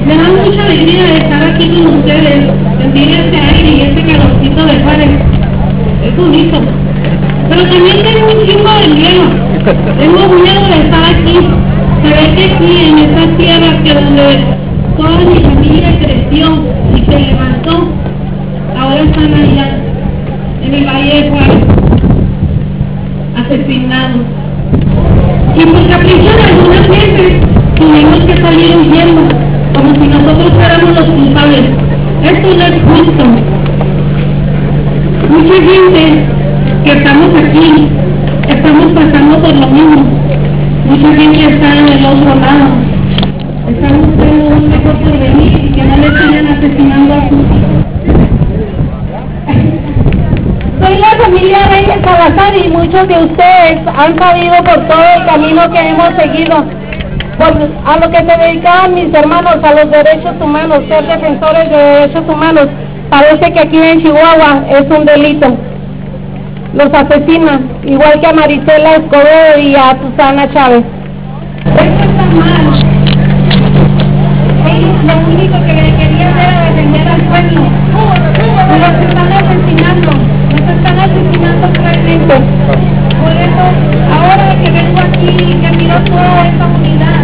Me da mucha alegría de estar aquí con ustedes, sentir ese aire y ese calorcito de Juárez. Es bonito. Pero también tengo un chingo de miedo. Tengo miedo de estar aquí. Se ve que aquí, en esta tierra que donde toda mi familia creció y se levantó, ahora están allá, en el Valle de Juárez, asesinados. Y por capricho de algunas veces tuvimos que salir huyendo, como si nosotros fuéramos los culpables. Esto no es justo. Mucha gente que estamos aquí, estamos pasando por lo mismo. Mucha gente está del otro lado. Están buscando un mejor porvenir y que no le sigan asesinando a sus hijos. Soy la familia Reyes Salazar y muchos de ustedes han sabido por todo el camino que hemos seguido, a lo que se dedicaban mis hermanos, a los derechos humanos, ser defensores de derechos humanos. Parece que aquí en Chihuahua es un delito. Los asesinan, igual que a Marisela Escobedo y a Susana Chávez. Esto está mal. Ellos lo único que querían era defender al pueblo. Los están asesinando. Nos están asesinando cruelmente. Por eso, ahora que vengo aquí y que miro toda esta unidad,